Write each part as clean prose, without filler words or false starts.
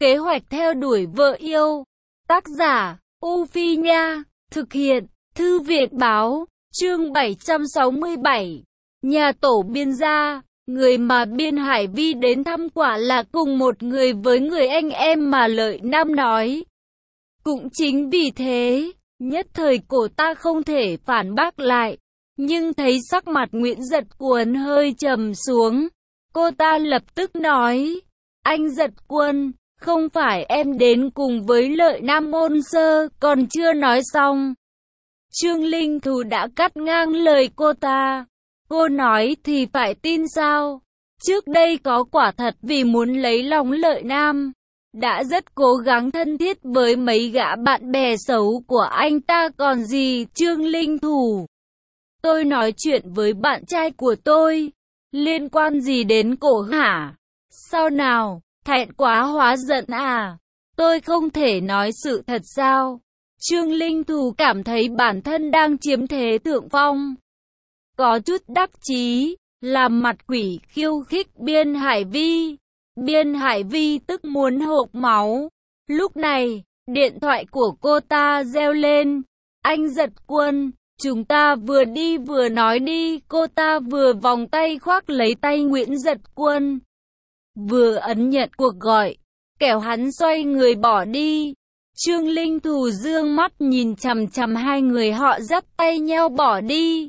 Kế hoạch theo đuổi vợ yêu. Tác giả, U Phi Nha. Thực hiện, Thư viện Báo. Chương 767. Nhà tổ Biên gia. Người mà Biên Hải Vi đến thăm quả là cùng một người với người anh em mà Lợi Nam nói. Cũng chính vì thế, nhất thời cô ta không thể phản bác lại. Nhưng thấy sắc mặt Nguyễn Giật Quân hơi trầm xuống, cô ta lập tức nói: Anh Giật Quân, không phải em đến cùng với Lợi Nam Môn Sơ, còn chưa nói xong. Trương Linh Thù đã cắt ngang lời cô ta. Cô nói thì phải tin sao? Trước đây có quả thật vì muốn lấy lòng Lợi Nam, đã rất cố gắng thân thiết với mấy gã bạn bè xấu của anh ta còn gì. Trương Linh Thù, tôi nói chuyện với bạn trai của tôi, liên quan gì đến cổ hả? Sao nào, thẹn quá hóa giận à? Tôi không thể nói sự thật sao? Trương Linh Thù cảm thấy bản thân đang chiếm thế thượng phong, có chút đắc chí, làm mặt quỷ khiêu khích Biên Hải Vi. Biên Hải Vi tức muốn hộc máu. Lúc này, điện thoại của cô ta reo lên. Anh Giật Quân, chúng ta vừa đi vừa nói đi. Cô ta vừa vòng tay khoác lấy tay Nguyễn Giật Quân, vừa ấn nhận cuộc gọi, kẻo hắn xoay người bỏ đi. Trương Linh Thù dương mắt nhìn chằm chằm hai người họ dắt tay nhau bỏ đi.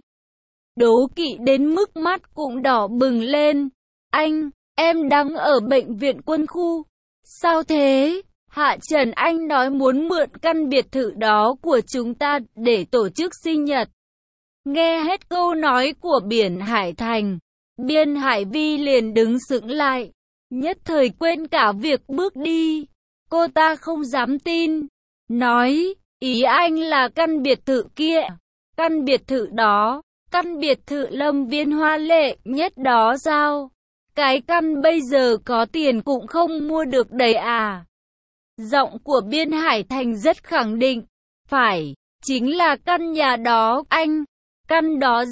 Đố kỵ đến mức mắt cũng đỏ bừng lên. Anh, em đang ở bệnh viện quân khu. Sao thế? Hạ Trần Anh nói muốn mượn căn biệt thự đó của chúng ta để tổ chức sinh nhật. Nghe hết câu nói của Biên Hải Thành, Biên Hải Vi liền đứng sững lại, nhất thời quên cả việc bước đi. Cô ta không dám tin, nói, ý anh là căn biệt thự kia, căn biệt thự đó, căn biệt thự Lâm Viên hoa lệ nhất đó sao? Cái căn bây giờ có tiền cũng không mua được đấy à? Giọng của Biên Hải Thành rất khẳng định. Phải, chính là căn nhà đó anh. Căn đó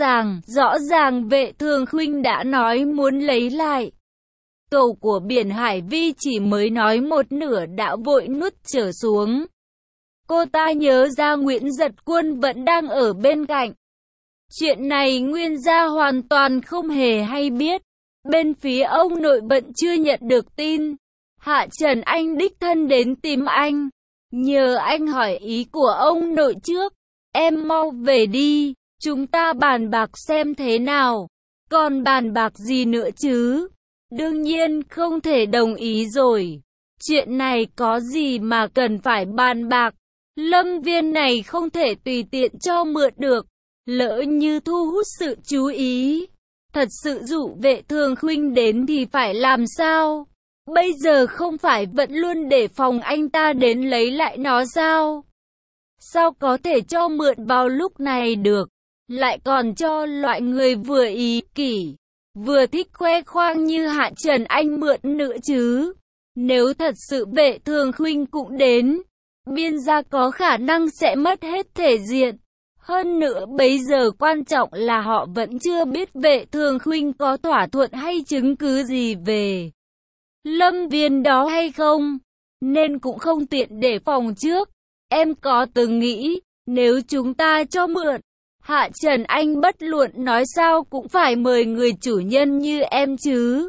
rõ ràng Vệ Thường Khuynh đã nói muốn lấy lại. Cầu của Biên Hải Vi chỉ mới nói một nửa đã vội nuốt trở xuống. Cô ta nhớ ra Nguyễn Giật Quân vẫn đang ở bên cạnh. Chuyện này Nguyên gia hoàn toàn không hề hay biết. Bên phía ông nội vẫn chưa nhận được tin. Hạ Trần Anh đích thân đến tìm anh, nhờ anh hỏi ý của ông nội trước. Em mau về đi, chúng ta bàn bạc xem thế nào. Còn bàn bạc gì nữa chứ? Đương nhiên không thể đồng ý rồi. Chuyện này có gì mà cần phải bàn bạc. Lâm Viên này không thể tùy tiện cho mượn được. Lỡ như thu hút sự chú ý, thật sự dụ Vệ Thường Khuynh đến thì phải làm sao? Bây giờ không phải vẫn luôn để phòng anh ta đến lấy lại nó sao? Sao có thể cho mượn vào lúc này được? Lại còn cho loại người vừa ý kỷ, vừa thích khoe khoang như Hạ Trần Anh mượn nữa chứ? Nếu thật sự Vệ Thường Khuynh cũng đến, Biên gia có khả năng sẽ mất hết thể diện. Hơn nữa bây giờ quan trọng là họ vẫn chưa biết Vệ Thường Khuynh có thỏa thuận hay chứng cứ gì về Lâm Viên đó hay không, nên cũng không tiện để phòng trước. Em có từng nghĩ, nếu chúng ta cho mượn, Hạ Trần Anh bất luận nói sao cũng phải mời người chủ nhân như em chứ.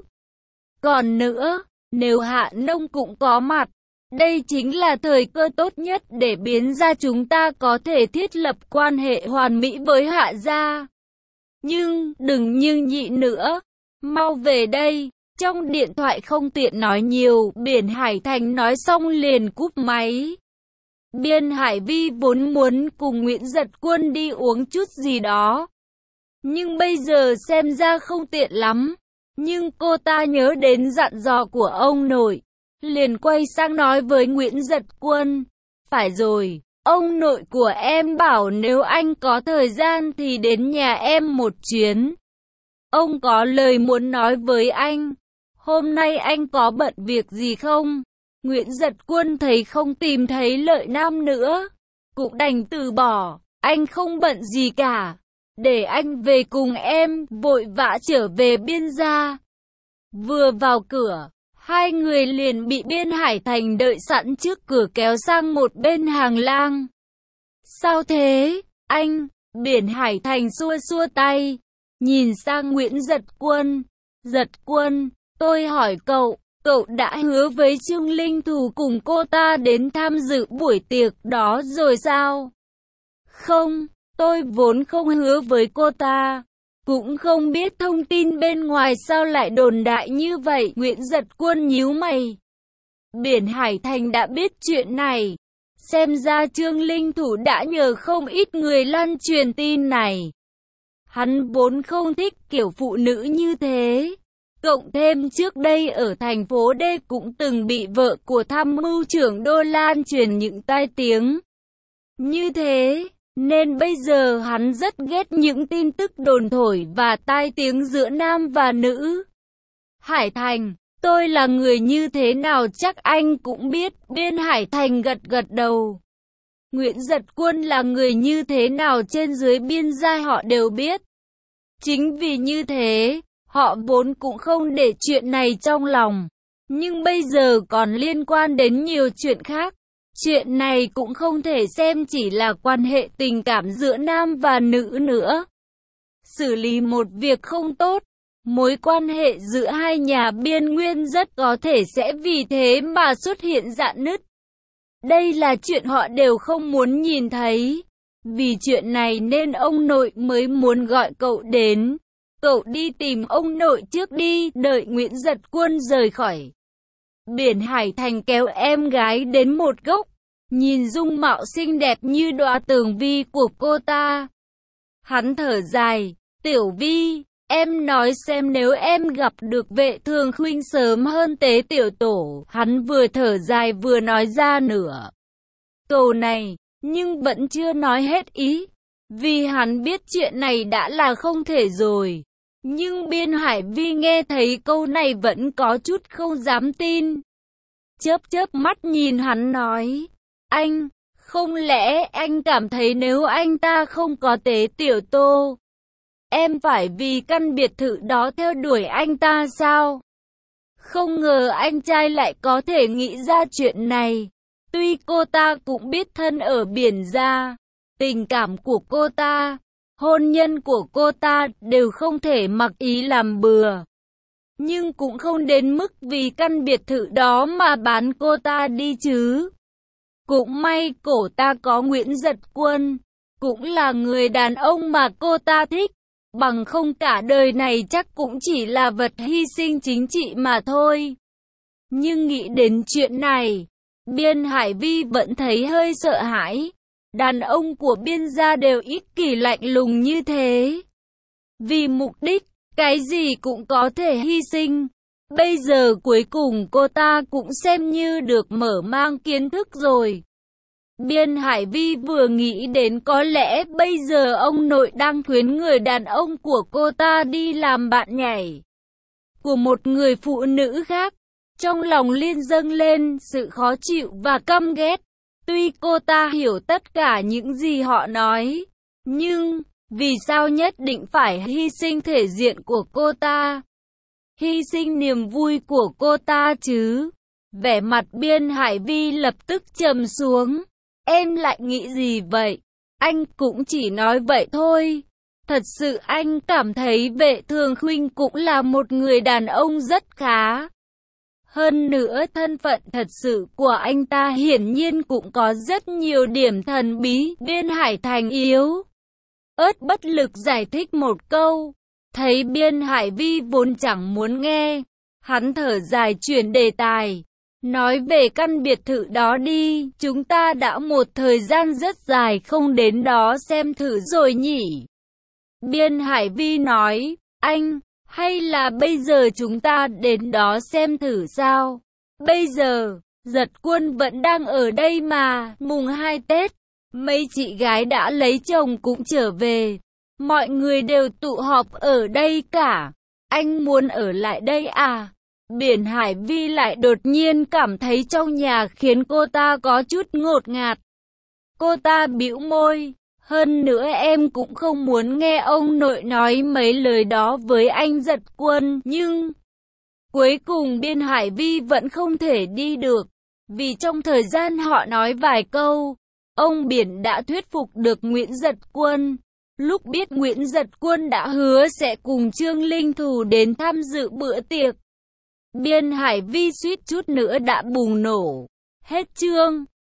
Còn nữa, nếu Hạ Nông cũng có mặt, đây chính là thời cơ tốt nhất để Biên gia chúng ta có thể thiết lập quan hệ hoàn mỹ với Hạ gia. Nhưng, đừng nhưng nhị nữa, mau về đây. Trong điện thoại không tiện nói nhiều, Biên Hải Thành nói xong liền cúp máy. Biên Hải Vi vốn muốn cùng Nguyễn Giật Quân đi uống chút gì đó, nhưng bây giờ xem ra không tiện lắm. Nhưng cô ta nhớ đến dặn dò của ông nội, liền quay sang nói với Nguyễn Giật Quân. Phải rồi, ông nội của em bảo nếu anh có thời gian thì đến nhà em một chuyến. Ông có lời muốn nói với anh. Hôm nay anh có bận việc gì không? Nguyễn Giật Quân thấy không tìm thấy Lợi Nam nữa, cũng đành từ bỏ. Anh không bận gì cả, để anh về cùng em. Vội vã trở về Biên gia. Vừa vào cửa, Hai người liền bị Biên Hải Thành đợi sẵn trước cửa kéo sang một bên hàng lang. Sao thế, anh? Biên Hải Thành xua xua tay, nhìn sang Nguyễn Giật Quân. Giật Quân, tôi hỏi cậu, cậu đã hứa với Trương Linh Thù cùng cô ta đến tham dự buổi tiệc đó rồi sao? Không, tôi vốn không hứa với cô ta. Cũng không biết thông tin bên ngoài sao lại đồn đại như vậy. Nguyễn Giật Quân nhíu mày. Biên Hải Thành đã biết chuyện này. Xem ra Trương Linh Thủ đã nhờ không ít người lan truyền tin này. Hắn vốn không thích kiểu phụ nữ như thế. Cộng thêm trước đây ở thành phố D cũng từng bị vợ của tham mưu trưởng Đô lan truyền những tai tiếng như thế. Nên bây giờ hắn rất ghét những tin tức đồn thổi và tai tiếng giữa nam và nữ. Hải Thành, tôi là người như thế nào chắc anh cũng biết. Biên Hải Thành gật gật đầu. Nguyễn Giật Quân là người như thế nào trên dưới biên giai họ đều biết. Chính vì như thế, họ vốn cũng không để chuyện này trong lòng. Nhưng bây giờ còn liên quan đến nhiều chuyện khác. Chuyện này cũng không thể xem chỉ là quan hệ tình cảm giữa nam và nữ nữa. Xử lý một việc không tốt, mối quan hệ giữa hai nhà biên nguyên rất có thể sẽ vì thế mà xuất hiện rạn nứt. Đây là chuyện họ đều không muốn nhìn thấy. Vì chuyện này nên ông nội mới muốn gọi cậu đến. Cậu đi tìm ông nội trước đi, đợi Nguyễn Giật Quân rời khỏi. Biên Hải Thành kéo em gái đến một góc, nhìn dung mạo xinh đẹp như đóa tường vi của cô ta. Hắn thở dài, Tiểu Vi, em nói xem nếu em gặp được Vệ Thường Khuynh sớm hơn Tế Tiểu Tổ. Hắn vừa thở dài vừa nói ra nửa câu này, nhưng vẫn chưa nói hết ý. Vì hắn biết chuyện này đã là không thể rồi. Nhưng Biên Hải Vi nghe thấy câu này vẫn có chút không dám tin. Chớp chớp mắt nhìn hắn nói, anh, không lẽ anh cảm thấy nếu anh ta không có Tế Tiểu Tô, em phải vì căn biệt thự đó theo đuổi anh ta sao? Không ngờ anh trai lại có thể nghĩ ra chuyện này. Tuy cô ta cũng biết thân ở biển ra, tình cảm của cô ta, hôn nhân của cô ta đều không thể mặc ý làm bừa. Nhưng cũng không đến mức vì căn biệt thự đó mà bán cô ta đi chứ. Cũng may cổ ta có Nguyễn Giật Quân, cũng là người đàn ông mà cô ta thích. Bằng không cả đời này chắc cũng chỉ là vật hy sinh chính trị mà thôi. Nhưng nghĩ đến chuyện này, Biên Hải Vi vẫn thấy hơi sợ hãi. Đàn ông của Biên gia đều ích kỷ lạnh lùng như thế. Vì mục đích, cái gì cũng có thể hy sinh. Bây giờ cuối cùng cô ta cũng xem như được mở mang kiến thức rồi. Biên Hải Vi vừa nghĩ đến có lẽ bây giờ ông nội đang khuyến người đàn ông của cô ta đi làm bạn nhảy của một người phụ nữ khác. Trong lòng liền dâng lên sự khó chịu và căm ghét. Tuy cô ta hiểu tất cả những gì họ nói, nhưng vì sao nhất định phải hy sinh thể diện của cô ta? Hy sinh niềm vui của cô ta chứ? Vẻ mặt Biên Hải Vi lập tức trầm xuống. Em lại nghĩ gì vậy? Anh cũng chỉ nói vậy thôi. Thật sự anh cảm thấy Vệ Thường Khuynh cũng là một người đàn ông rất khá. Hơn nữa thân phận thật sự của anh ta hiển nhiên cũng có rất nhiều điểm thần bí. Biên Hải Thành yếu ớt bất lực giải thích một câu. Thấy Biên Hải Vi vốn chẳng muốn nghe, hắn thở dài chuyển đề tài. Nói về căn biệt thự đó đi, chúng ta đã một thời gian rất dài không đến đó xem thử rồi nhỉ. Biên Hải Vi nói, anh, hay là bây giờ chúng ta đến đó xem thử sao? Bây giờ, Giật Quân vẫn đang ở đây mà, mùng 2 Tết, mấy chị gái đã lấy chồng cũng trở về. Mọi người đều tụ họp ở đây cả. Anh muốn ở lại đây à? Biên Hải Vi lại đột nhiên cảm thấy trong nhà khiến cô ta có chút ngột ngạt. Cô ta bĩu môi. Hơn nữa em cũng không muốn nghe ông nội nói mấy lời đó với anh Giật Quân. Nhưng Cuối cùng Biên Hải Vi vẫn không thể đi được, vì trong thời gian họ nói vài câu, ông Biển đã thuyết phục được Nguyễn Giật Quân. Lúc biết Nguyễn Giật Quân đã hứa sẽ cùng Trương Linh Thù đến tham dự bữa tiệc, Biên Hải Vi suýt chút nữa đã bùng nổ. Hết chương.